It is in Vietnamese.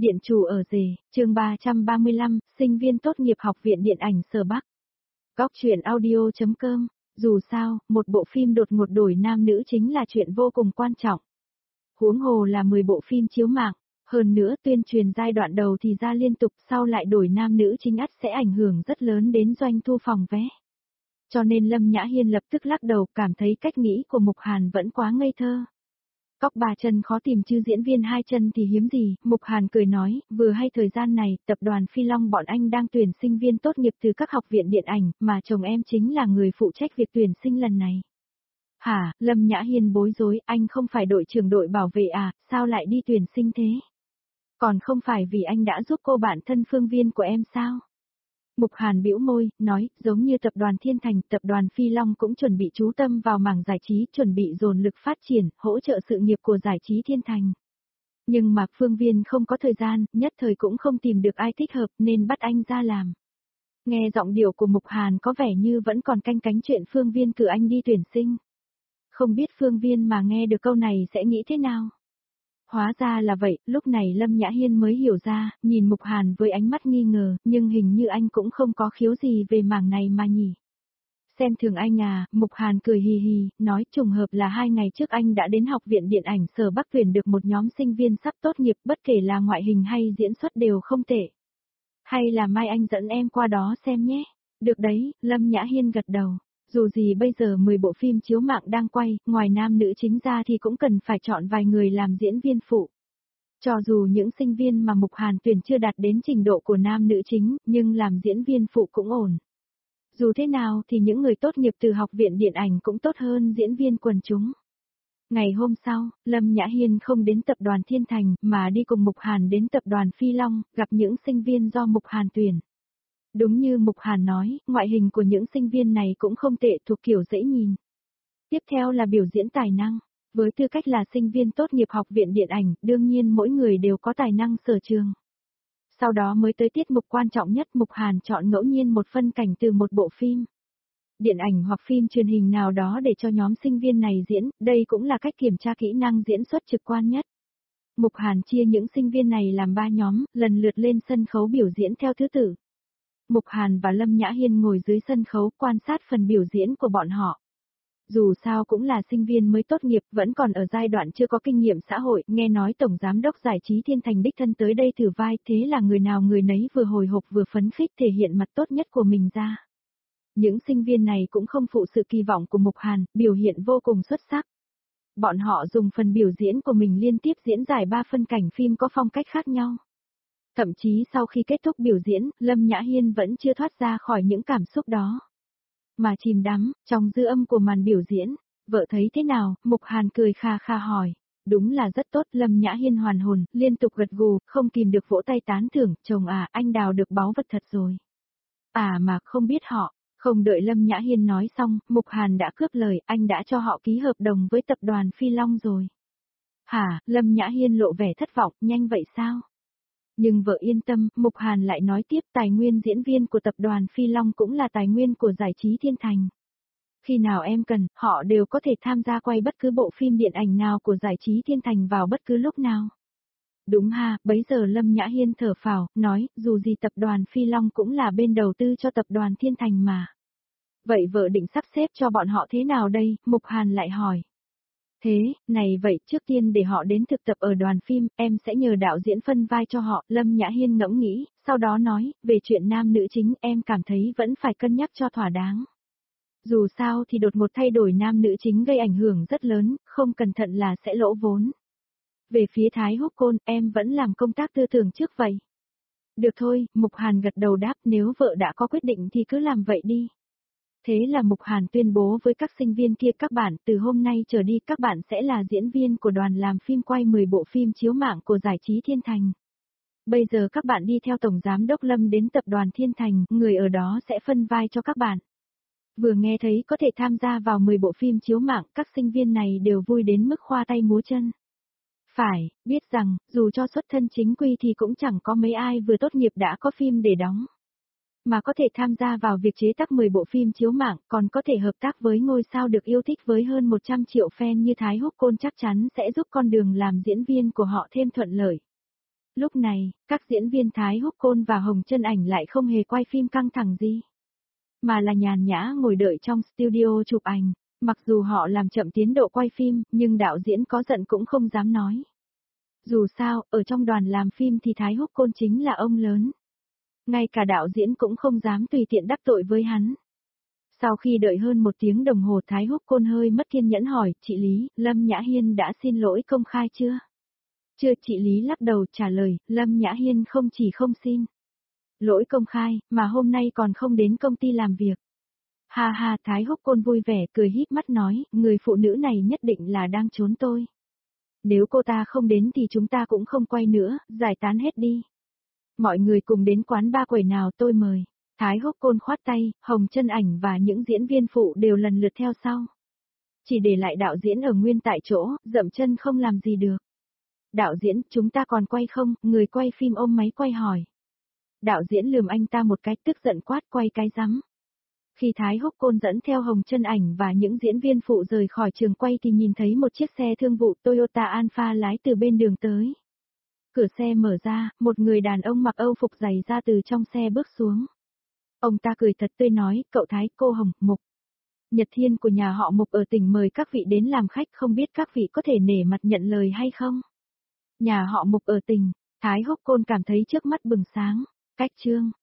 Điện chủ ở rể, chương 335, sinh viên tốt nghiệp học viện điện ảnh Sở Bắc. Góc truyện audio.com, dù sao, một bộ phim đột ngột đổi nam nữ chính là chuyện vô cùng quan trọng. Huống hồ là 10 bộ phim chiếu mạng, hơn nữa tuyên truyền giai đoạn đầu thì ra liên tục, sau lại đổi nam nữ chính ắt sẽ ảnh hưởng rất lớn đến doanh thu phòng vé. Cho nên Lâm Nhã Hiên lập tức lắc đầu, cảm thấy cách nghĩ của Mục Hàn vẫn quá ngây thơ. Cóc ba chân khó tìm chứ diễn viên hai chân thì hiếm gì, Mục Hàn cười nói, vừa hay thời gian này, tập đoàn Phi Long bọn anh đang tuyển sinh viên tốt nghiệp từ các học viện điện ảnh, mà chồng em chính là người phụ trách việc tuyển sinh lần này. Hả, Lâm Nhã Hiên bối rối, anh không phải đội trưởng đội bảo vệ à, sao lại đi tuyển sinh thế? Còn không phải vì anh đã giúp cô bạn thân Phương Viên của em sao? Mục Hàn bĩu môi, nói, giống như tập đoàn Thiên Thành, tập đoàn Phi Long cũng chuẩn bị chú tâm vào mảng giải trí, chuẩn bị dồn lực phát triển, hỗ trợ sự nghiệp của giải trí Thiên Thành. Nhưng mà Phương Viên không có thời gian, nhất thời cũng không tìm được ai thích hợp nên bắt anh ra làm. Nghe giọng điệu của Mục Hàn có vẻ như vẫn còn canh cánh chuyện Phương Viên cử anh đi tuyển sinh. Không biết Phương Viên mà nghe được câu này sẽ nghĩ thế nào? Hóa ra là vậy, lúc này Lâm Nhã Hiên mới hiểu ra, nhìn Mục Hàn với ánh mắt nghi ngờ, nhưng hình như anh cũng không có khiếu gì về mảng này mà nhỉ. Xem thường anh à, Mục Hàn cười hì hì, nói trùng hợp là 2 ngày trước anh đã đến học viện điện ảnh Sở Bắc tuyển được một nhóm sinh viên sắp tốt nghiệp, bất kể là ngoại hình hay diễn xuất đều không tệ. Hay là mai anh dẫn em qua đó xem nhé. Được đấy, Lâm Nhã Hiên gật đầu. Dù gì bây giờ 10 bộ phim chiếu mạng đang quay, ngoài nam nữ chính ra thì cũng cần phải chọn vài người làm diễn viên phụ. Cho dù những sinh viên mà Mục Hàn tuyển chưa đạt đến trình độ của nam nữ chính, nhưng làm diễn viên phụ cũng ổn. Dù thế nào thì những người tốt nghiệp từ học viện điện ảnh cũng tốt hơn diễn viên quần chúng. Ngày hôm sau, Lâm Nhã Hiên không đến tập đoàn Thiên Thành mà đi cùng Mục Hàn đến tập đoàn Phi Long, gặp những sinh viên do Mục Hàn tuyển. Đúng như Mục Hàn nói, ngoại hình của những sinh viên này cũng không tệ, thuộc kiểu dễ nhìn. Tiếp theo là biểu diễn tài năng. Với tư cách là sinh viên tốt nghiệp học viện điện ảnh, đương nhiên mỗi người đều có tài năng sở trường. Sau đó mới tới tiết mục quan trọng nhất, Mục Hàn chọn ngẫu nhiên một phân cảnh từ một bộ phim điện ảnh hoặc phim truyền hình nào đó để cho nhóm sinh viên này diễn, đây cũng là cách kiểm tra kỹ năng diễn xuất trực quan nhất. Mục Hàn chia những sinh viên này làm 3 nhóm, lần lượt lên sân khấu biểu diễn theo thứ tự. Mục Hàn và Lâm Nhã Hiên ngồi dưới sân khấu quan sát phần biểu diễn của bọn họ. Dù sao cũng là sinh viên mới tốt nghiệp, vẫn còn ở giai đoạn chưa có kinh nghiệm xã hội, nghe nói Tổng Giám đốc Giải trí Thiên Thành đích thân tới đây thử vai, thế là người nào người nấy vừa hồi hộp vừa phấn khích thể hiện mặt tốt nhất của mình ra. Những sinh viên này cũng không phụ sự kỳ vọng của Mục Hàn, biểu hiện vô cùng xuất sắc. Bọn họ dùng phần biểu diễn của mình liên tiếp diễn giải 3 phân cảnh phim có phong cách khác nhau. Thậm chí sau khi kết thúc biểu diễn, Lâm Nhã Hiên vẫn chưa thoát ra khỏi những cảm xúc đó. Mà chìm đắm, trong dư âm của màn biểu diễn, vợ thấy thế nào, Mục Hàn cười kha kha hỏi. Đúng là rất tốt, Lâm Nhã Hiên hoàn hồn, liên tục gật gù, không kìm được vỗ tay tán thưởng, chồng à, anh đào được báu vật thật rồi. À mà không biết họ, không đợi Lâm Nhã Hiên nói xong, Mục Hàn đã cướp lời, anh đã cho họ ký hợp đồng với tập đoàn Phi Long rồi. Hả, Lâm Nhã Hiên lộ vẻ thất vọng, nhanh vậy sao? Nhưng vợ yên tâm, Mục Hàn lại nói tiếp, tài nguyên diễn viên của tập đoàn Phi Long cũng là tài nguyên của giải trí Thiên Thành. Khi nào em cần, họ đều có thể tham gia quay bất cứ bộ phim điện ảnh nào của giải trí Thiên Thành vào bất cứ lúc nào. Đúng ha, bấy giờ Lâm Nhã Hiên thở phào, nói, dù gì tập đoàn Phi Long cũng là bên đầu tư cho tập đoàn Thiên Thành mà. Vậy vợ định sắp xếp cho bọn họ thế nào đây, Mục Hàn lại hỏi. Thế, này vậy trước tiên để họ đến thực tập ở đoàn phim, em sẽ nhờ đạo diễn phân vai cho họ, Lâm Nhã Hiên ngẫm nghĩ, sau đó nói, về chuyện nam nữ chính em cảm thấy vẫn phải cân nhắc cho thỏa đáng. Dù sao thì đột ngột thay đổi nam nữ chính gây ảnh hưởng rất lớn, không cẩn thận là sẽ lỗ vốn. Về phía Thái Húc Côn, em vẫn làm công tác tư tưởng trước vậy. Được thôi, Mục Hàn gật đầu đáp, nếu vợ đã có quyết định thì cứ làm vậy đi. Thế là Mục Hàn tuyên bố với các sinh viên kia, các bạn, từ hôm nay trở đi các bạn sẽ là diễn viên của đoàn làm phim quay 10 bộ phim chiếu mạng của giải trí Thiên Thành. Bây giờ các bạn đi theo Tổng Giám đốc Lâm đến tập đoàn Thiên Thành, người ở đó sẽ phân vai cho các bạn. Vừa nghe thấy có thể tham gia vào 10 bộ phim chiếu mạng, các sinh viên này đều vui đến mức khoa tay múa chân. Phải, biết rằng, dù cho xuất thân chính quy thì cũng chẳng có mấy ai vừa tốt nghiệp đã có phim để đóng. Mà có thể tham gia vào việc chế tác 10 bộ phim chiếu mạng, còn có thể hợp tác với ngôi sao được yêu thích với hơn 100 triệu fan như Thái Húc Côn, chắc chắn sẽ giúp con đường làm diễn viên của họ thêm thuận lợi. Lúc này, các diễn viên Thái Húc Côn và Hồng Chân Ảnh lại không hề quay phim căng thẳng gì, mà là nhàn nhã ngồi đợi trong studio chụp ảnh. Mặc dù họ làm chậm tiến độ quay phim, nhưng đạo diễn có giận cũng không dám nói. Dù sao, ở trong đoàn làm phim thì Thái Húc Côn chính là ông lớn. Ngay cả đạo diễn cũng không dám tùy tiện đắc tội với hắn. Sau khi đợi hơn 1 tiếng đồng hồ, Thái Húc Côn hơi mất kiên nhẫn hỏi, chị Lý, Lâm Nhã Hiên đã xin lỗi công khai chưa? Chưa, chị Lý lắc đầu trả lời, Lâm Nhã Hiên không chỉ không xin lỗi công khai, mà hôm nay còn không đến công ty làm việc. Ha ha, Thái Húc Côn vui vẻ cười híp mắt nói, người phụ nữ này nhất định là đang trốn tôi. Nếu cô ta không đến thì chúng ta cũng không quay nữa, giải tán hết đi. Mọi người cùng đến quán ba quầy nào tôi mời. Thái Húc Côn khoát tay, Hồng Chân Ảnh và những diễn viên phụ đều lần lượt theo sau. Chỉ để lại đạo diễn ở nguyên tại chỗ, dậm chân không làm gì được. Đạo diễn, chúng ta còn quay không? Người quay phim ôm máy quay hỏi. Đạo diễn lườm anh ta một cái, tức giận quát, quay cái rắm. Khi Thái Húc Côn dẫn theo Hồng Chân Ảnh và những diễn viên phụ rời khỏi trường quay thì nhìn thấy một chiếc xe thương vụ Toyota Alphard lái từ bên đường tới. Cửa xe mở ra, một người đàn ông mặc Âu phục dày da từ trong xe bước xuống. Ông ta cười thật tươi nói, cậu Thái, cô Hồng, Mục. Nhật Thiên của nhà họ Mục ở tỉnh mời các vị đến làm khách, không biết các vị có thể nể mặt nhận lời hay không? Nhà họ Mục ở tỉnh, Thái Húc Côn cảm thấy trước mắt bừng sáng. Cách chương